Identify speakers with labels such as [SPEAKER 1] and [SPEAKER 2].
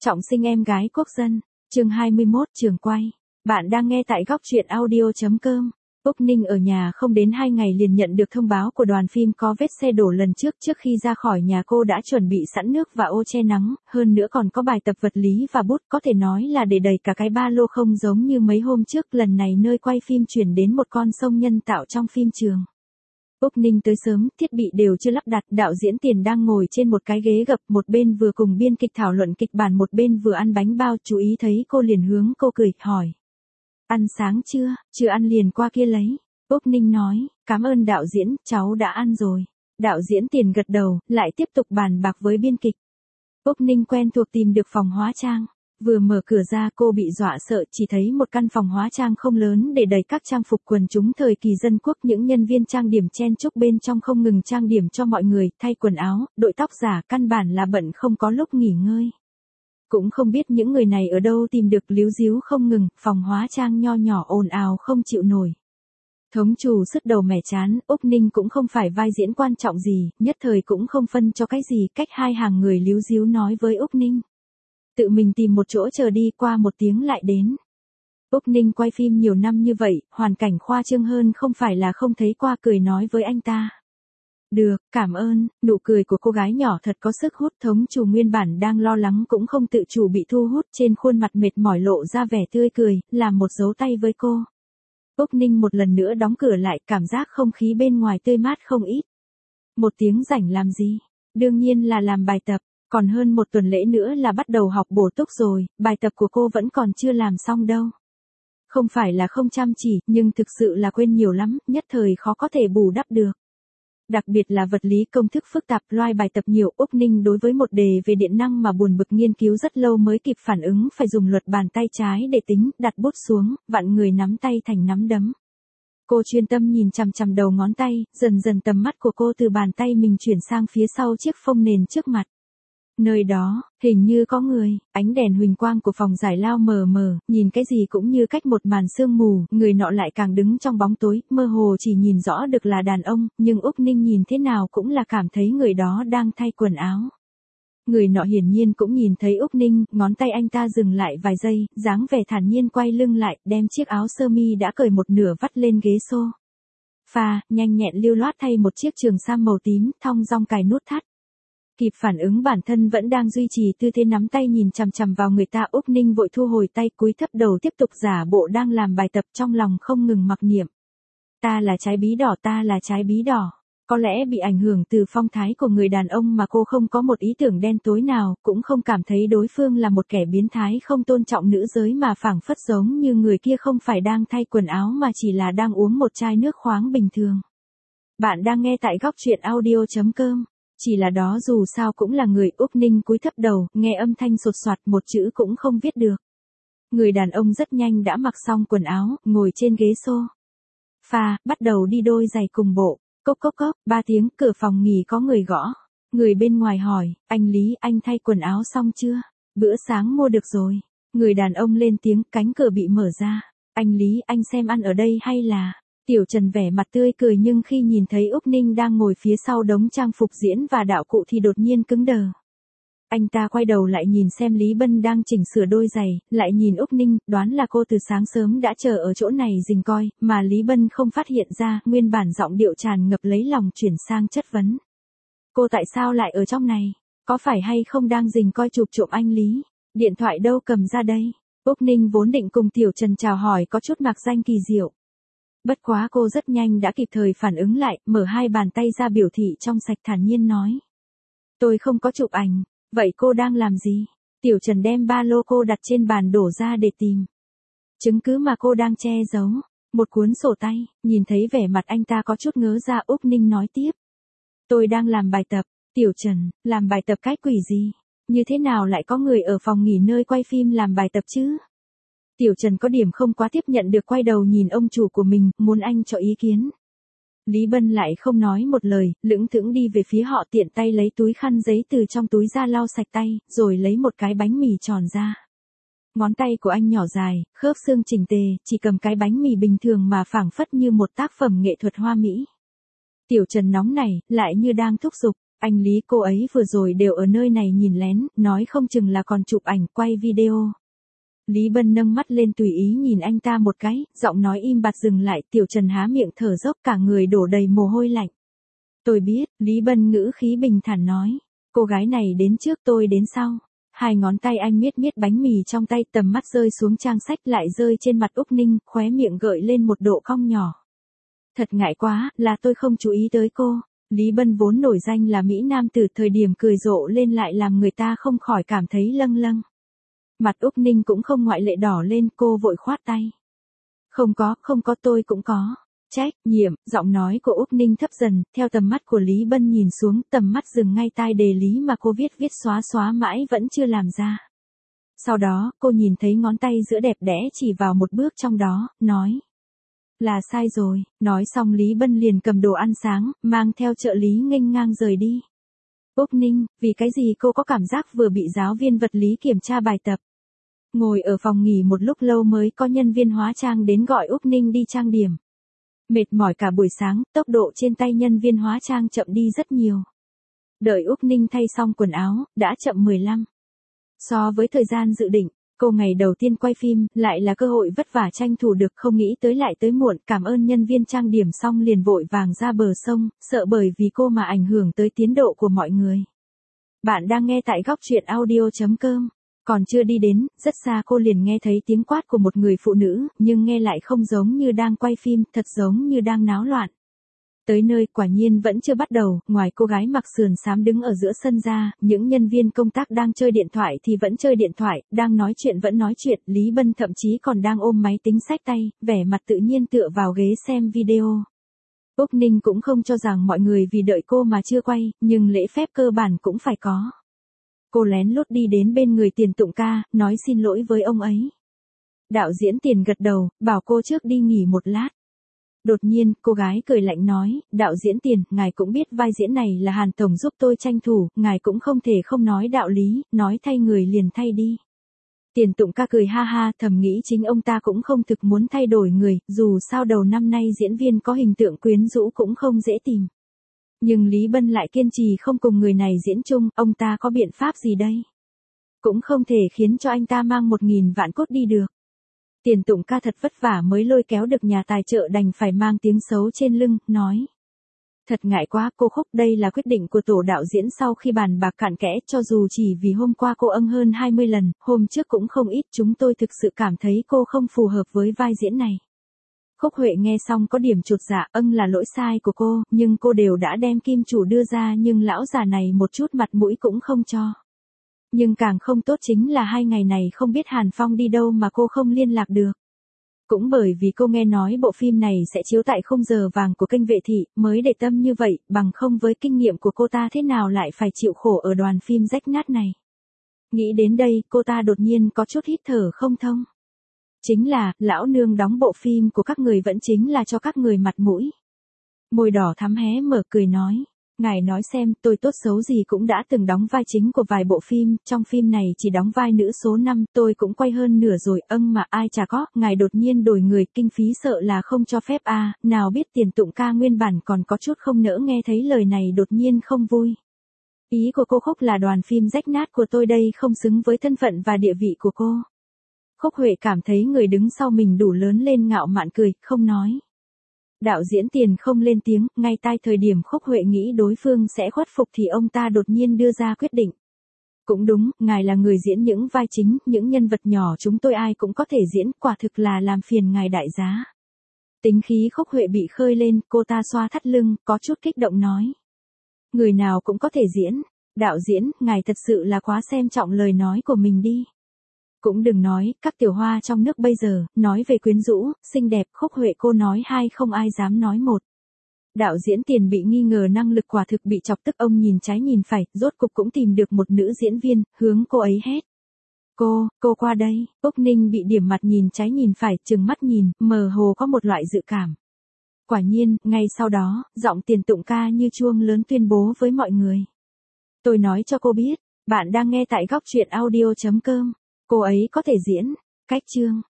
[SPEAKER 1] Trọng sinh em gái quốc dân, chương 21 trường quay. Bạn đang nghe tại góc truyện audio.com. Úc Ninh ở nhà không đến 2 ngày liền nhận được thông báo của đoàn phim có vết xe đổ lần trước khi ra khỏi nhà cô đã chuẩn bị sẵn nước và ô che nắng, hơn nữa còn có bài tập vật lý và bút, có thể nói là để đầy cả cái ba lô, không giống như mấy hôm trước. Lần này nơi quay phim chuyển đến một con sông nhân tạo trong phim trường. Úc Ninh tới sớm, thiết bị đều chưa lắp đặt, đạo diễn Tiền đang ngồi trên một cái ghế gập, một bên vừa cùng biên kịch thảo luận kịch bản, một bên vừa ăn bánh bao. Chú ý thấy cô liền hướng cô cười, hỏi: "Ăn sáng chưa?" "Chưa ăn, liền qua kia lấy." Úc Ninh nói: "Cảm ơn đạo diễn, cháu đã ăn rồi." Đạo diễn Tiền gật đầu, lại tiếp tục bàn bạc với biên kịch. Úc Ninh quen thuộc tìm được phòng hóa trang. Vừa mở cửa ra cô bị dọa sợ, chỉ thấy một căn phòng hóa trang không lớn để đầy các trang phục quần chúng thời kỳ dân quốc, những nhân viên trang điểm chen chúc bên trong không ngừng trang điểm cho mọi người, thay quần áo, đội tóc giả, căn bản là bận không có lúc nghỉ ngơi. Cũng không biết những người này ở đâu tìm được, líu ríu không ngừng, phòng hóa trang nho nhỏ ồn ào không chịu nổi. Thống chủ sứt đầu mẻ chán, Úc Ninh cũng không phải vai diễn quan trọng gì, nhất thời cũng không phân cho cái gì, cách hai hàng người líu ríu nói với Úc Ninh: "Tự mình tìm một chỗ chờ đi, qua 1 tiếng lại đến." Úc Ninh quay phim nhiều năm như vậy, hoàn cảnh khoa trương hơn không phải là không thấy qua, cười nói với anh ta: "Được, cảm ơn." Nụ cười của cô gái nhỏ thật có sức hút, thống chủ nguyên bản đang lo lắng cũng không tự chủ bị thu hút, trên khuôn mặt mệt mỏi lộ ra vẻ tươi cười, làm một dấu tay với cô. Úc Ninh một lần nữa đóng cửa lại, cảm giác không khí bên ngoài tươi mát không ít. 1 tiếng rảnh làm gì? Đương nhiên là làm bài tập. Còn hơn 1 tuần lễ nữa là bắt đầu học bổ túc rồi, bài tập của cô vẫn còn chưa làm xong đâu. Không phải là không chăm chỉ, nhưng thực sự là quên nhiều lắm, nhất thời khó có thể bù đắp được. Đặc biệt là vật lý công thức phức tạp, loài bài tập nhiều. Úc Ninh đối với một đề về điện năng mà buồn bực, nghiên cứu rất lâu mới kịp phản ứng, phải dùng luật bàn tay trái để tính, đặt bút xuống, vặn người nắm tay thành nắm đấm. Cô chuyên tâm nhìn chằm chằm đầu ngón tay, dần dần tầm mắt của cô từ bàn tay mình chuyển sang phía sau chiếc phông nền trước mặt. Nơi đó, hình như có người, ánh đèn huỳnh quang của phòng giải lao mờ mờ, nhìn cái gì cũng như cách một màn sương mù, người nọ lại càng đứng trong bóng tối, mơ hồ chỉ nhìn rõ được là đàn ông, nhưng Úc Ninh nhìn thế nào cũng là cảm thấy người đó đang thay quần áo. Người nọ hiển nhiên cũng nhìn thấy Úc Ninh, ngón tay anh ta dừng lại vài giây, dáng vẻ thản nhiên quay lưng lại, đem chiếc áo sơ mi đã cởi một nửa vắt lên ghế sofa, nhanh nhẹn lưu loát thay một chiếc trường sam màu tím, thong dong cài nút thắt. Kịp phản ứng bản thân vẫn đang duy trì tư thế nắm tay nhìn chằm chằm vào người ta, Úc Ninh vội thu hồi tay, cúi thấp đầu tiếp tục giả bộ đang làm bài tập, trong lòng không ngừng mặc niệm: "Ta là trái bí đỏ, ta là trái bí đỏ." Có lẽ bị ảnh hưởng từ phong thái của người đàn ông mà cô không có một ý tưởng đen tối nào, cũng không cảm thấy đối phương là một kẻ biến thái không tôn trọng nữ giới, mà phảng phất giống như người kia không phải đang thay quần áo mà chỉ là đang uống một chai nước khoáng bình thường. Bạn đang nghe tại góc truyện audio.com. Chỉ là đó dù sao cũng là người. Úc Ninh cúi thấp đầu, nghe âm thanh sột soạt, một chữ cũng không viết được. Người đàn ông rất nhanh đã mặc xong quần áo, ngồi trên ghế sofa, bắt đầu đi đôi giày cùng bộ. Cốc cốc cốc, 3 tiếng, cửa phòng nghỉ có người gõ. Người bên ngoài hỏi: "Anh Lý, anh thay quần áo xong chưa? Bữa sáng mua được rồi." Người đàn ông lên tiếng, cánh cửa bị mở ra. "Anh Lý, anh xem ăn ở đây hay là..." Tiểu Trần vẻ mặt tươi cười, nhưng khi nhìn thấy Úc Ninh đang ngồi phía sau đống trang phục diễn và đạo cụ thì đột nhiên cứng đờ. Anh ta quay đầu lại nhìn xem Lý Bân đang chỉnh sửa đôi giày, lại nhìn Úc Ninh, đoán là cô từ sáng sớm đã chờ ở chỗ này rình coi, mà Lý Bân không phát hiện ra, nguyên bản giọng điệu tràn ngập lấy lòng chuyển sang chất vấn: "Cô tại sao lại ở trong này? Có phải hay không đang rình coi chụp trộm anh Lý? Điện thoại đâu, cầm ra đây." Úc Ninh vốn định cùng Tiểu Trần chào hỏi có chút mạc danh kỳ diệu. Bất quá cô rất nhanh đã kịp thời phản ứng lại, mở 2 bàn tay ra biểu thị trong sạch, thản nhiên nói: "Tôi không có chụp ảnh." "Vậy cô đang làm gì?" Tiểu Trần đem ba lô cô đặt trên bàn đổ ra để tìm chứng cứ mà cô đang che giấu. "Một cuốn sổ tay." Nhìn thấy vẻ mặt anh ta có chút ngớ ra, Úc Ninh nói tiếp: "Tôi đang làm bài tập." "Tiểu Trần, làm bài tập cái quỷ gì? Như thế nào lại có người ở phòng nghỉ nơi quay phim làm bài tập chứ?" Tiểu Trần có điểm không quá tiếp nhận được, quay đầu nhìn ông chủ của mình, muốn anh cho ý kiến. Lý Bân lại không nói một lời, lững thững đi về phía họ, tiện tay lấy túi khăn giấy từ trong túi ra lau sạch tay, rồi lấy một cái bánh mì tròn ra. Ngón tay của anh nhỏ dài, khớp xương chỉnh tề, chỉ cầm cái bánh mì bình thường mà phảng phất như một tác phẩm nghệ thuật hoa mỹ. Tiểu Trần nóng nảy, lại như đang thúc giục: Anh Lý cô ấy vừa rồi đều ở nơi này nhìn lén, nói không chừng là còn chụp ảnh, quay video. Lý Bân nâng mắt lên tùy ý nhìn anh ta một cái, giọng nói im bặt dừng lại, Tiểu Trần há miệng thở dốc cả người đổ đầy mồ hôi lạnh. Tôi biết, Lý Bân ngữ khí bình thản nói. Cô gái này đến trước tôi đến sau. Hai ngón tay anh miết miết bánh mì trong tay, tầm mắt rơi xuống trang sách lại rơi trên mặt Úc Ninh, khóe miệng gợi lên một độ cong nhỏ. Thật ngại quá, là tôi không chú ý tới cô. Lý Bân vốn nổi danh là Mỹ Nam từ thời điểm cười rộ lên lại làm người ta không khỏi cảm thấy lâng lâng. Mặt Úc Ninh cũng không ngoại lệ đỏ lên, cô vội khoát tay. Không có tôi cũng có. Trách nhiệm, giọng nói của Úc Ninh thấp dần, theo tầm mắt của Lý Bân nhìn xuống, tầm mắt dừng ngay tai đề lý mà cô viết xóa mãi vẫn chưa làm ra. Sau đó, cô nhìn thấy ngón tay giữa đẹp đẽ chỉ vào một bước trong đó, nói. Là sai rồi, nói xong Lý Bân liền cầm đồ ăn sáng, mang theo trợ lý nghênh ngang rời đi. Úc Ninh, vì cái gì cô có cảm giác vừa bị giáo viên vật lý kiểm tra bài tập. Ngồi ở phòng nghỉ một lúc lâu mới có nhân viên hóa trang đến gọi Úc Ninh đi trang điểm. Mệt mỏi cả buổi sáng, tốc độ trên tay nhân viên hóa trang chậm đi rất nhiều. Đợi Úc Ninh thay xong quần áo, đã chậm 15. So với thời gian dự định, cô ngày đầu tiên quay phim, lại là cơ hội vất vả tranh thủ được, không nghĩ tới lại tới muộn, cảm ơn nhân viên trang điểm xong liền vội vàng ra bờ sông, sợ bởi vì cô mà ảnh hưởng tới tiến độ của mọi người. Bạn đang nghe tại góc truyện audio.com. Còn chưa đi đến, rất xa cô liền nghe thấy tiếng quát của một người phụ nữ, nhưng nghe lại không giống như đang quay phim, thật giống như đang náo loạn. Tới nơi quả nhiên vẫn chưa bắt đầu, ngoài cô gái mặc sườn xám đứng ở giữa sân ra, những nhân viên công tác đang chơi điện thoại thì vẫn chơi điện thoại, đang nói chuyện vẫn nói chuyện, Lý Bân thậm chí còn đang ôm máy tính xách tay, vẻ mặt tự nhiên tựa vào ghế xem video. Úc Ninh cũng không cho rằng mọi người vì đợi cô mà chưa quay, nhưng lễ phép cơ bản cũng phải có. Cô lén lút đi đến bên người Tiền Tụng ca, nói xin lỗi với ông ấy. Đạo diễn Tiền gật đầu, bảo cô trước đi nghỉ một lát. Đột nhiên, cô gái cười lạnh nói, đạo diễn Tiền, ngài cũng biết vai diễn này là Hàn Tổng giúp tôi tranh thủ, ngài cũng không thể không nói đạo lý, nói thay người liền thay đi. Tiền Tụng ca cười ha ha, thầm nghĩ chính ông ta cũng không thực muốn thay đổi người, dù sao đầu năm nay diễn viên có hình tượng quyến rũ cũng không dễ tìm. Nhưng Lý Bân lại kiên trì không cùng người này diễn chung, ông ta có biện pháp gì đây? Cũng không thể khiến cho anh ta mang 1.000 vạn cốt đi được. Tiền Tụng ca thật vất vả mới lôi kéo được nhà tài trợ đành phải mang tiếng xấu trên lưng, nói. Thật ngại quá cô Khúc, đây là quyết định của tổ đạo diễn sau khi bàn bạc cặn kẽ, cho dù chỉ vì hôm qua cô âng hơn 20 lần, hôm trước cũng không ít, chúng tôi thực sự cảm thấy cô không phù hợp với vai diễn này. Khúc Huệ nghe xong có điểm chột dạ, là lỗi sai của cô, nhưng cô đều đã đem kim chủ đưa ra nhưng lão già này một chút mặt mũi cũng không cho. Nhưng càng không tốt chính là 2 ngày này không biết Hàn Phong đi đâu mà cô không liên lạc được. Cũng bởi vì cô nghe nói bộ phim này sẽ chiếu tại khung giờ vàng của kênh Vệ Thị, mới để tâm như vậy, bằng không với kinh nghiệm của cô ta thế nào lại phải chịu khổ ở đoàn phim rách nát này. Nghĩ đến đây, cô ta đột nhiên có chút hít thở không thông. Chính là, lão nương đóng bộ phim của các người vẫn chính là cho các người mặt mũi. Môi đỏ thắm hé mở cười nói. Ngài nói xem, tôi tốt xấu gì cũng đã từng đóng vai chính của vài bộ phim, trong phim này chỉ đóng vai nữ số 5, tôi cũng quay hơn nửa rồi, mà ai chả có, ngài đột nhiên đổi người, kinh phí sợ là không cho phép nào biết Tiền Tụng ca nguyên bản còn có chút không nỡ nghe thấy lời này đột nhiên không vui. Ý của cô Khúc là đoàn phim rách nát của tôi đây không xứng với thân phận và địa vị của cô. Khúc Huệ cảm thấy người đứng sau mình đủ lớn lên ngạo mạn cười, không nói. Đạo diễn Tiền không lên tiếng, ngay tại thời điểm Khúc Huệ nghĩ đối phương sẽ khuất phục thì ông ta đột nhiên đưa ra quyết định. Cũng đúng, ngài là người diễn những vai chính, những nhân vật nhỏ chúng tôi ai cũng có thể diễn, quả thực là làm phiền ngài đại giá. Tính khí Khúc Huệ bị khơi lên, cô ta xoa thắt lưng, có chút kích động nói. Người nào cũng có thể diễn, đạo diễn, ngài thật sự là quá xem trọng lời nói của mình đi. Cũng đừng nói, các tiểu hoa trong nước bây giờ, nói về quyến rũ, xinh đẹp, Khúc Huệ cô nói 2 không ai dám nói 1. Đạo diễn Tiền bị nghi ngờ năng lực quả thực bị chọc tức, ông nhìn trái nhìn phải, rốt cục cũng tìm được một nữ diễn viên, hướng cô ấy hét. Cô qua đây, Úc Ninh bị điểm mặt nhìn trái nhìn phải, trừng mắt nhìn, mơ hồ có một loại dự cảm. Quả nhiên, ngay sau đó, giọng Tiền Tụng ca như chuông lớn tuyên bố với mọi người. Tôi nói cho cô biết, bạn đang nghe tại góc truyện audio.com. Cô ấy có thể diễn. Cách chương.